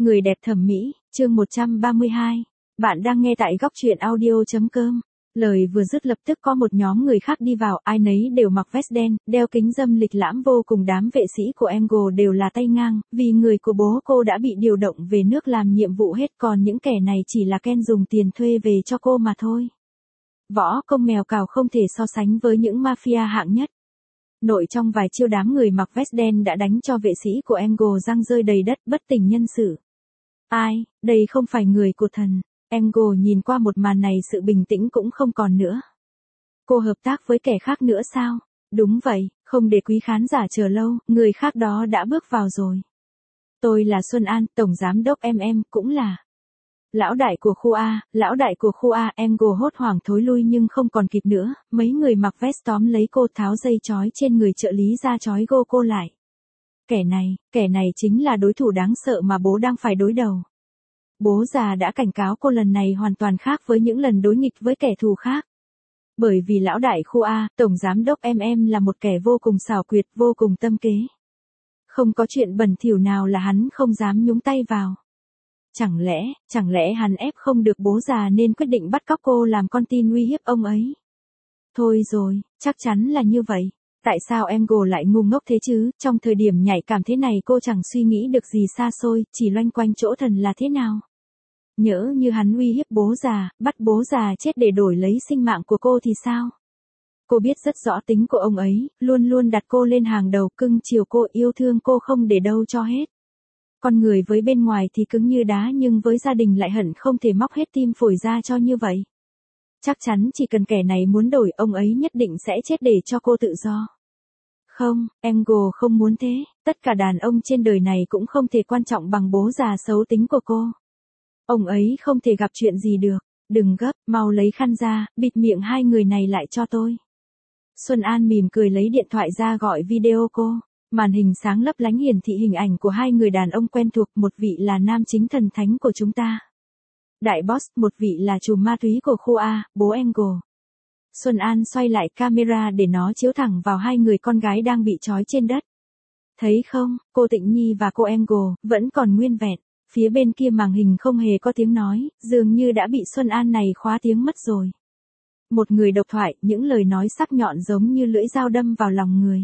Người đẹp thẩm mỹ, chương 132. Bạn đang nghe tại góc truyện audio.com. Lời vừa dứt lập tức có một nhóm người khác đi vào, ai nấy đều mặc vest đen, đeo kính râm lịch lãm vô cùng. Đám vệ sĩ của Angle đều là tay ngang, vì người của bố cô đã bị điều động về nước làm nhiệm vụ hết, còn những kẻ này chỉ là Ken dùng tiền thuê về cho cô mà thôi. Võ công mèo cào không thể so sánh với những mafia hạng nhất. Nội trong vài chiêu đám người mặc vest đen đã đánh cho vệ sĩ của Angle răng rơi đầy đất, bất tỉnh nhân sự. Ai, đây không phải người của thần. Angle nhìn qua một màn này, sự bình tĩnh cũng không còn nữa. Cô hợp tác với kẻ khác nữa sao? Đúng vậy, không để quý khán giả chờ lâu, người khác đó đã bước vào rồi. Tôi là Xuân An, tổng giám đốc cũng là lão đại của khu A, lão đại của khu A. Angle hốt hoảng thối lui nhưng không còn kịp nữa, mấy người mặc vest tóm lấy cô, tháo dây trói trên người trợ lý ra trói gô cô lại. Kẻ này chính là đối thủ đáng sợ mà bố đang phải đối đầu. Bố già đã cảnh cáo cô lần này hoàn toàn khác với những lần đối nghịch với kẻ thù khác. Bởi vì lão đại khu A, tổng giám đốc là một kẻ vô cùng xảo quyệt, vô cùng tâm kế. Không có chuyện bẩn thỉu nào là hắn không dám nhúng tay vào. Chẳng lẽ hắn ép không được bố già nên quyết định bắt cóc cô làm con tin uy hiếp ông ấy? Thôi rồi, chắc chắn là như vậy. Tại sao Angle lại ngu ngốc thế chứ? Trong thời điểm nhạy cảm thế này cô chẳng suy nghĩ được gì xa xôi, chỉ loanh quanh chỗ thần là thế nào. Nhỡ như hắn uy hiếp bố già, bắt bố già chết để đổi lấy sinh mạng của cô thì sao? Cô biết rất rõ tính của ông ấy, luôn luôn đặt cô lên hàng đầu, cưng chiều cô, yêu thương cô không để đâu cho hết. Con người với bên ngoài thì cứng như đá nhưng với gia đình lại hận không thể móc hết tim phổi ra cho như vậy. Chắc chắn chỉ cần kẻ này muốn đổi, ông ấy nhất định sẽ chết để cho cô tự do. Không, Angle không muốn thế, tất cả đàn ông trên đời này cũng không thể quan trọng bằng bố già xấu tính của cô. Ông ấy không thể gặp chuyện gì được, đừng gấp, mau lấy khăn ra, bịt miệng hai người này lại cho tôi. Xuân An mỉm cười lấy điện thoại ra gọi video cô. Màn hình sáng lấp lánh hiển thị hình ảnh của hai người đàn ông quen thuộc, một vị là nam chính thần thánh của chúng ta. Đại boss, một vị là trùm ma túy của khu A, bố Angle. Xuân An xoay lại camera để nó chiếu thẳng vào hai người con gái đang bị trói trên đất. Thấy không, cô Tịnh Nhi và cô Angle vẫn còn nguyên vẹn. Phía bên kia màn hình không hề có tiếng nói, dường như đã bị Xuân An này khóa tiếng mất rồi. Một người độc thoại, những lời nói sắc nhọn giống như lưỡi dao đâm vào lòng người.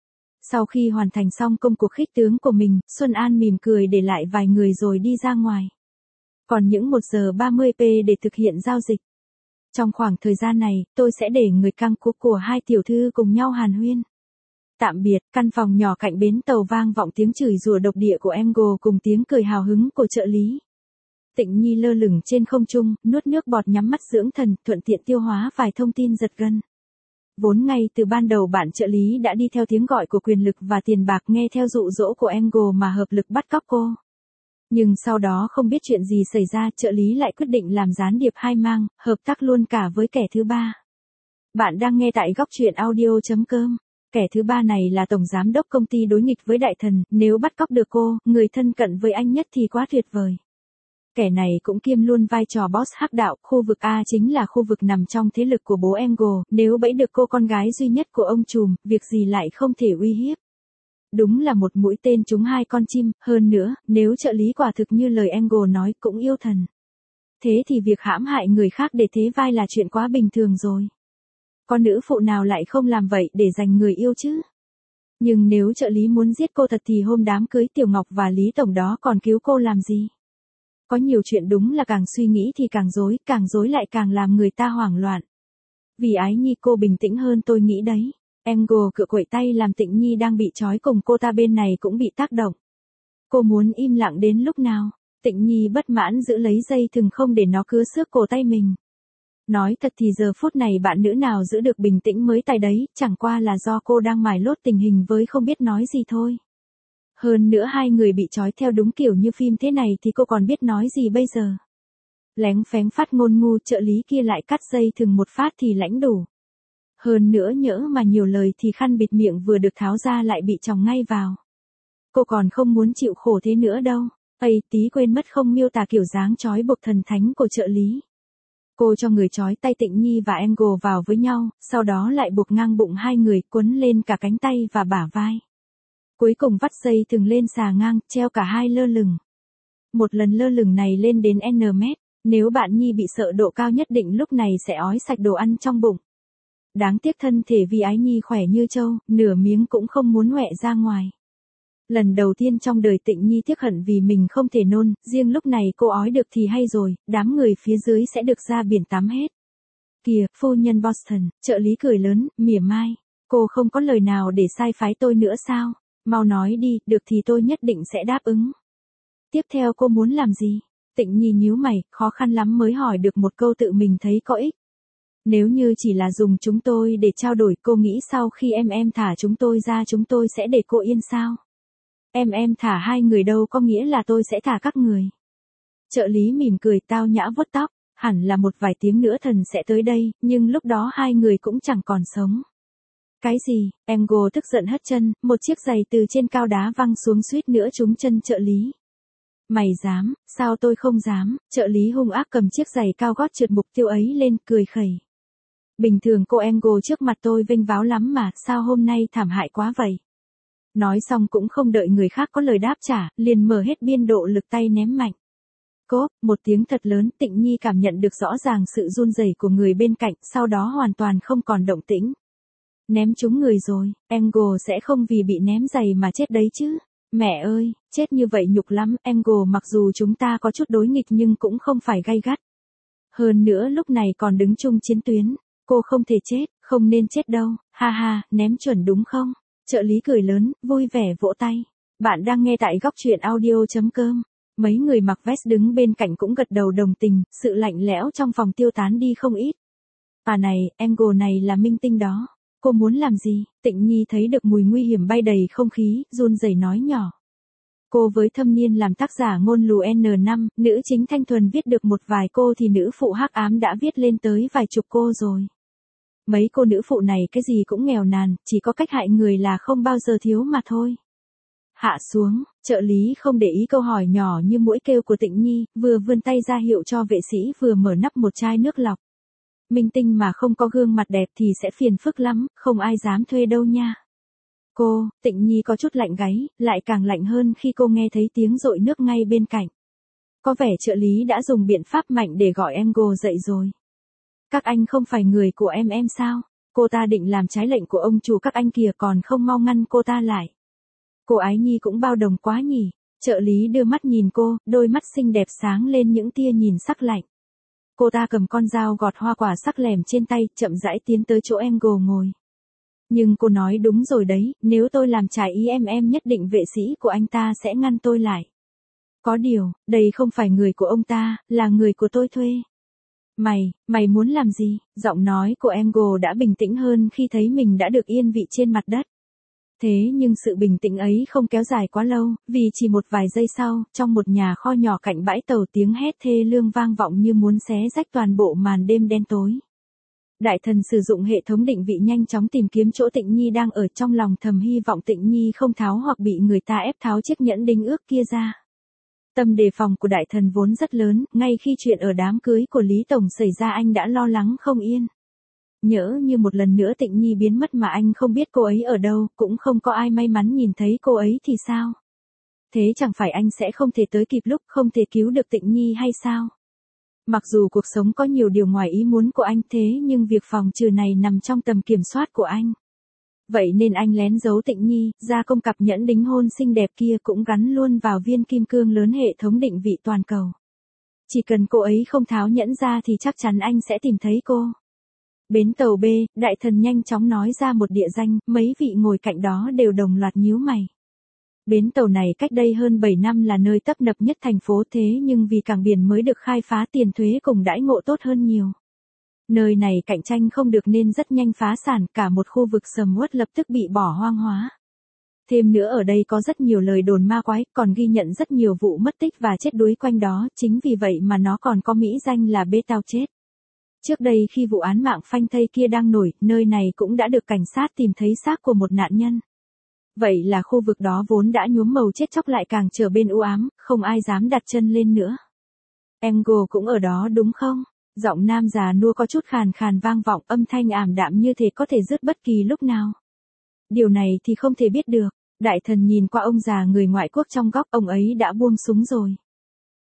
Sau khi hoàn thành xong công cuộc khích tướng của mình, Xuân An mỉm cười để lại vài người rồi đi ra ngoài. Còn những 1 giờ 30 p để thực hiện giao dịch. Trong khoảng thời gian này, tôi sẽ để người căng cú của hai tiểu thư cùng nhau hàn huyên. Tạm biệt, căn phòng nhỏ cạnh bến tàu vang vọng tiếng chửi rủa độc địa của Angle cùng tiếng cười hào hứng của trợ lý. Tịnh Nhi lơ lửng trên không trung, nuốt nước bọt nhắm mắt dưỡng thần, thuận tiện tiêu hóa vài thông tin giật gân. Vốn ngay từ ban đầu bạn trợ lý đã đi theo tiếng gọi của quyền lực và tiền bạc, nghe theo dụ dỗ của Angle mà hợp lực bắt cóc cô. Nhưng sau đó không biết chuyện gì xảy ra, trợ lý lại quyết định làm gián điệp hai mang, hợp tác luôn cả với kẻ thứ ba. Bạn đang nghe tại góc truyện audio.com. Kẻ thứ ba này là tổng giám đốc công ty đối nghịch với đại thần, nếu bắt cóc được cô, người thân cận với anh nhất thì quá tuyệt vời. Kẻ này cũng kiêm luôn vai trò boss hắc đạo, khu vực A chính là khu vực nằm trong thế lực của bố Angle, nếu bẫy được cô con gái duy nhất của ông trùm, việc gì lại không thể uy hiếp. Đúng là một mũi tên trúng hai con chim, hơn nữa, nếu trợ lý quả thực như lời Angle nói cũng yêu thần. Thế thì việc hãm hại người khác để thế vai là chuyện quá bình thường rồi. Con nữ phụ nào lại không làm vậy để giành người yêu chứ? Nhưng nếu trợ lý muốn giết cô thật thì hôm đám cưới Tiểu Ngọc và Lý Tổng đó còn cứu cô làm gì? Có nhiều chuyện đúng là càng suy nghĩ thì càng rối lại càng làm người ta hoảng loạn. Vì ái nhi cô bình tĩnh hơn tôi nghĩ đấy. Angle cựa quậy tay làm Tịnh Nhi đang bị trói cùng cô ta bên này cũng bị tác động. Cô muốn im lặng đến lúc nào? Tịnh Nhi bất mãn giữ lấy dây thừng không để nó cứa xước cổ tay mình. Nói thật thì giờ phút này bạn nữ nào giữ được bình tĩnh mới tài đấy, chẳng qua là do cô đang mải lốt tình hình với không biết nói gì thôi. Hơn nữa hai người bị trói theo đúng kiểu như phim thế này thì cô còn biết nói gì bây giờ. Léng phéng phát ngôn ngu, trợ lý kia lại cắt dây thừng một phát thì lãnh đủ. Hơn nữa nhỡ mà nhiều lời thì khăn bịt miệng vừa được tháo ra lại bị tròng ngay vào. Cô còn không muốn chịu khổ thế nữa đâu. Tí quên mất không miêu tả kiểu dáng trói buộc thần thánh của trợ lý. Cô cho người trói tay Tịnh Nhi và Angle vào với nhau, sau đó lại buộc ngang bụng hai người, quấn lên cả cánh tay và bả vai. Cuối cùng vắt dây thừng lên xà ngang, treo cả hai lơ lửng. Một lần lơ lửng này lên đến N mét, nếu bạn nhi bị sợ độ cao nhất định lúc này sẽ ói sạch đồ ăn trong bụng. Đáng tiếc thân thể vì ái nhi khỏe như trâu, nửa miếng cũng không muốn hoẹ ra ngoài. Lần đầu tiên trong đời Tịnh Nhi tiếc hận vì mình không thể nôn, riêng lúc này cô ói được thì hay rồi, đám người phía dưới sẽ được ra biển tắm hết. Kìa, phu nhân Boston, trợ lý cười lớn, mỉa mai. Cô không có lời nào để sai phái tôi nữa sao? Mau nói đi, được thì tôi nhất định sẽ đáp ứng. Tiếp theo cô muốn làm gì? Tịnh Nhi nhíu mày, khó khăn lắm mới hỏi được một câu tự mình thấy có ích. Nếu như chỉ là dùng chúng tôi để trao đổi, cô nghĩ sau khi em thả chúng tôi ra chúng tôi sẽ để cô yên sao? Em thả hai người đâu có nghĩa là tôi sẽ thả các người. Trợ lý mỉm cười tao nhã vuốt tóc, hẳn là một vài tiếng nữa thần sẽ tới đây, nhưng lúc đó hai người cũng chẳng còn sống. Cái gì? Angle tức giận hất chân, một chiếc giày từ trên cao đá văng xuống suýt nữa trúng chân trợ lý. Mày dám, sao tôi không dám, trợ lý hung ác cầm chiếc giày cao gót trượt mục tiêu ấy lên, cười khẩy. Bình thường cô Angle trước mặt tôi vênh váo lắm mà, sao hôm nay thảm hại quá vậy? Nói xong cũng không đợi người khác có lời đáp trả, liền mở hết biên độ lực tay ném mạnh. Cốp, một tiếng thật lớn, Tịnh Nhi cảm nhận được rõ ràng sự run rẩy của người bên cạnh, sau đó hoàn toàn không còn động tĩnh. Ném trúng người rồi, Angle sẽ không vì bị ném giày mà chết đấy chứ. Mẹ ơi, chết như vậy nhục lắm, Angle mặc dù chúng ta có chút đối nghịch nhưng cũng không phải gay gắt. Hơn nữa lúc này còn đứng chung chiến tuyến, cô không thể chết, không nên chết đâu, ha ha, ném chuẩn đúng không? Trợ lý cười lớn, vui vẻ vỗ tay. Bạn đang nghe tại góc truyện audio.com. Mấy người mặc vest đứng bên cạnh cũng gật đầu đồng tình, sự lạnh lẽo trong phòng tiêu tán đi không ít. À này, Angle này là minh tinh đó. Cô muốn làm gì? Tịnh Nhi thấy được mùi nguy hiểm bay đầy không khí, run rẩy nói nhỏ. Cô với thâm niên làm tác giả ngôn lù N5, nữ chính thanh thuần viết được một vài cô thì nữ phụ hắc ám đã viết lên tới vài chục cô rồi. Mấy cô nữ phụ này cái gì cũng nghèo nàn, chỉ có cách hại người là không bao giờ thiếu mà thôi. Hạ xuống, trợ lý không để ý câu hỏi nhỏ như mũi kêu của Tịnh Nhi, vừa vươn tay ra hiệu cho vệ sĩ vừa mở nắp một chai nước lọc. Minh tinh mà không có gương mặt đẹp thì sẽ phiền phức lắm, không ai dám thuê đâu nha. Cô, Tịnh Nhi có chút lạnh gáy, lại càng lạnh hơn khi cô nghe thấy tiếng dội nước ngay bên cạnh. Có vẻ trợ lý đã dùng biện pháp mạnh để gọi Angle dậy rồi. Các anh không phải người của em sao? Cô ta định làm trái lệnh của ông chủ các anh kìa còn không mau ngăn cô ta lại. Cô Ái Nhi cũng bao đồng quá nhỉ. Trợ lý đưa mắt nhìn cô, đôi mắt xinh đẹp sáng lên những tia nhìn sắc lạnh. Cô ta cầm con dao gọt hoa quả sắc lẻm trên tay, chậm rãi tiến tới chỗ Angle ngồi. Nhưng cô nói đúng rồi đấy, nếu tôi làm trái ý em nhất định vệ sĩ của anh ta sẽ ngăn tôi lại. Có điều, đây không phải người của ông ta, là người của tôi thuê. Mày muốn làm gì? Giọng nói của Angle đã bình tĩnh hơn khi thấy mình đã được yên vị trên mặt đất. Thế nhưng sự bình tĩnh ấy không kéo dài quá lâu, vì chỉ một vài giây sau, trong một nhà kho nhỏ cạnh bãi tàu tiếng hét thê lương vang vọng như muốn xé rách toàn bộ màn đêm đen tối. Đại thần sử dụng hệ thống định vị nhanh chóng tìm kiếm chỗ Tịnh Nhi đang ở, trong lòng thầm hy vọng Tịnh Nhi không tháo hoặc bị người ta ép tháo chiếc nhẫn đính ước kia ra. Tâm đề phòng của đại thần vốn rất lớn, ngay khi chuyện ở đám cưới của Lý Tổng xảy ra anh đã lo lắng không yên. Nhỡ như một lần nữa Tịnh Nhi biến mất mà anh không biết cô ấy ở đâu, cũng không có ai may mắn nhìn thấy cô ấy thì sao? Thế chẳng phải anh sẽ không thể tới kịp lúc, không thể cứu được Tịnh Nhi hay sao? Mặc dù cuộc sống có nhiều điều ngoài ý muốn của anh thế nhưng việc phòng trừ này nằm trong tầm kiểm soát của anh. Vậy nên anh lén giấu Tịnh Nhi, gia công cặp nhẫn đính hôn xinh đẹp kia cũng gắn luôn vào viên kim cương lớn hệ thống định vị toàn cầu. Chỉ cần cô ấy không tháo nhẫn ra thì chắc chắn anh sẽ tìm thấy cô. Bến tàu B, đại thần nhanh chóng nói ra một địa danh, mấy vị ngồi cạnh đó đều đồng loạt nhíu mày. Bến tàu này cách đây hơn 7 năm là nơi tấp nập nhất thành phố thế nhưng vì cảng biển mới được khai phá tiền thuế cùng đãi ngộ tốt hơn nhiều. Nơi này cạnh tranh không được nên rất nhanh phá sản, cả một khu vực sầm uất lập tức bị bỏ hoang hóa. Thêm nữa ở đây có rất nhiều lời đồn ma quái, còn ghi nhận rất nhiều vụ mất tích và chết đuối quanh đó, chính vì vậy mà nó còn có mỹ danh là bê tao chết. Trước đây khi vụ án mạng phanh thây kia đang nổi, nơi này cũng đã được cảnh sát tìm thấy xác của một nạn nhân. Vậy là khu vực đó vốn đã nhuốm màu chết chóc lại càng trở bên u ám, không ai dám đặt chân lên nữa. Angle cũng ở đó đúng không? Giọng nam già nua có chút khàn khàn vang vọng, âm thanh ảm đạm như thể có thể dứt bất kỳ lúc nào. Điều này thì không thể biết được. Đại thần nhìn qua ông già người ngoại quốc trong góc, ông ấy đã buông súng rồi.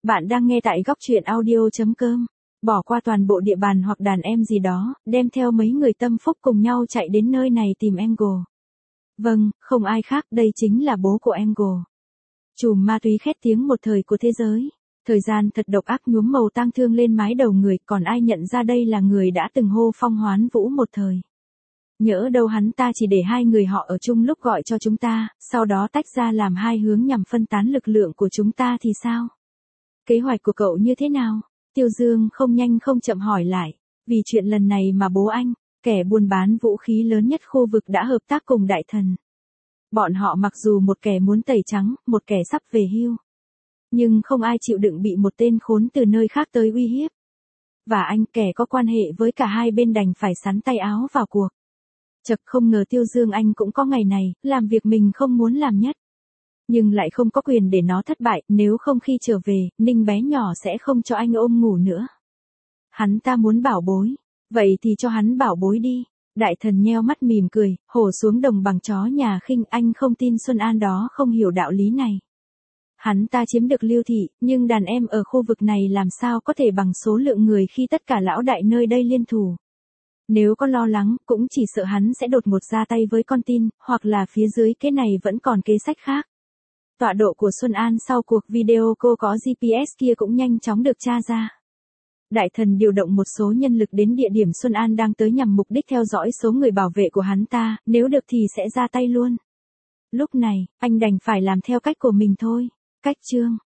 Bạn đang nghe tại góc truyện audio.com. Bỏ qua toàn bộ địa bàn hoặc đàn em gì đó, đem theo mấy người tâm phúc cùng nhau chạy đến nơi này tìm Angle. Vâng, không ai khác, đây chính là bố của Angle. Chùm ma túy khét tiếng một thời của thế giới. Thời gian thật độc ác nhuốm màu tang thương lên mái đầu người, còn ai nhận ra đây là người đã từng hô phong hoán vũ một thời. Nhỡ đâu hắn ta chỉ để hai người họ ở chung lúc gọi cho chúng ta, sau đó tách ra làm hai hướng nhằm phân tán lực lượng của chúng ta thì sao? Kế hoạch của cậu như thế nào? Tiêu Dương không nhanh không chậm hỏi lại. Vì chuyện lần này mà bố anh, kẻ buôn bán vũ khí lớn nhất khu vực đã hợp tác cùng đại thần. Bọn họ mặc dù một kẻ muốn tẩy trắng, một kẻ sắp về hưu. Nhưng không ai chịu đựng bị một tên khốn từ nơi khác tới uy hiếp. Và anh, kẻ có quan hệ với cả hai bên, đành phải sắn tay áo vào cuộc. Chật, không ngờ Tiêu Dương anh cũng có ngày này, làm việc mình không muốn làm nhất. Nhưng lại không có quyền để nó thất bại, nếu không khi trở về, Ninh bé nhỏ sẽ không cho anh ôm ngủ nữa. Hắn ta muốn bảo bối, vậy thì cho hắn bảo bối đi. Đại thần nheo mắt mỉm cười, hổ xuống đồng bằng chó nhà khinh, anh không tin Xuân An đó không hiểu đạo lý này. Hắn ta chiếm được Lưu Thị, nhưng đàn em ở khu vực này làm sao có thể bằng số lượng người khi tất cả lão đại nơi đây liên thủ. Nếu có lo lắng, cũng chỉ sợ hắn sẽ đột ngột ra tay với con tin, hoặc là phía dưới cái này vẫn còn kế sách khác. Tọa độ của Xuân An sau cuộc video cô có GPS kia cũng nhanh chóng được tra ra. Đại thần điều động một số nhân lực đến địa điểm Xuân An đang tới nhằm mục đích theo dõi số người bảo vệ của hắn ta, nếu được thì sẽ ra tay luôn. Lúc này, anh đành phải làm theo cách của mình thôi. Cách chương